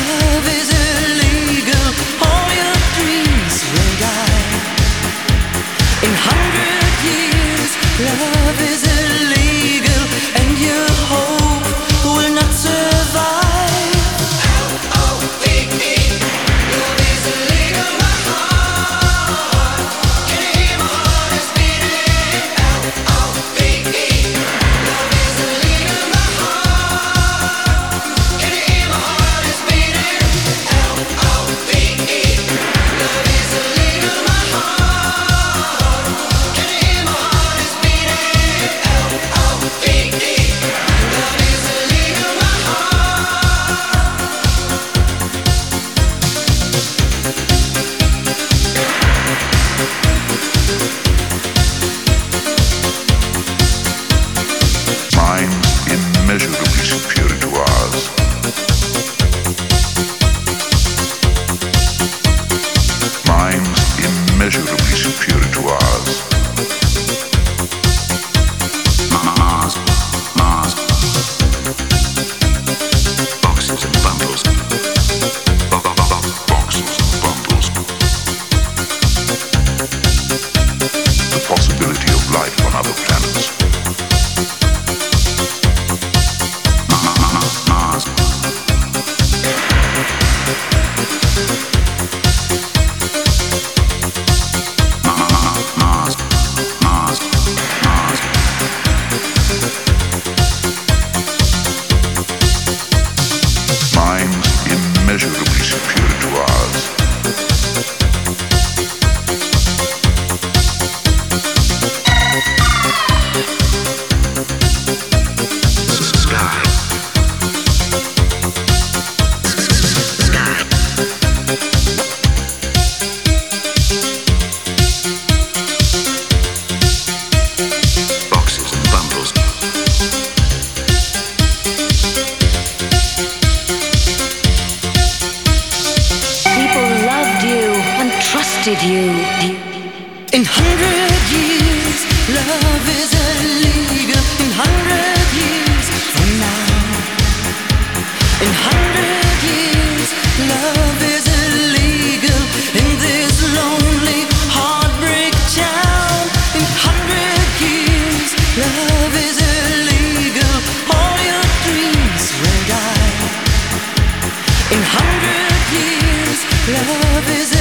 Love is illegal. All your dreams will die. In 100 years, love is illegal, and your hope will not survive. L-O-V-E, love is illegal. My heart, can you hear my heart is beating? L-O-V-E, love is illegal. My heart, can you hear my heart is beating? L-O-V-E, love is illegal. My heart, can you hear my heart is beating? L-O-V-E, love is illegal. My heart. Minds immeasurably superior to ours. Minds immeasurably superior to ours. Mars, Mars. Boxes and bundles. Boxes and bundles. The possibility of life on other planets. Mars. Mars. Mars. Mars. Minds immeasurably superior to ours. Sky. Sky. Boxes and bundles. People loved you and trusted you. In 100 years, love is illegal. In 100 years from now. In 100 years, love is illegal in this lonely heartbreak town. In 100 years, love is illegal. All your dreams will die. In 100 years, love is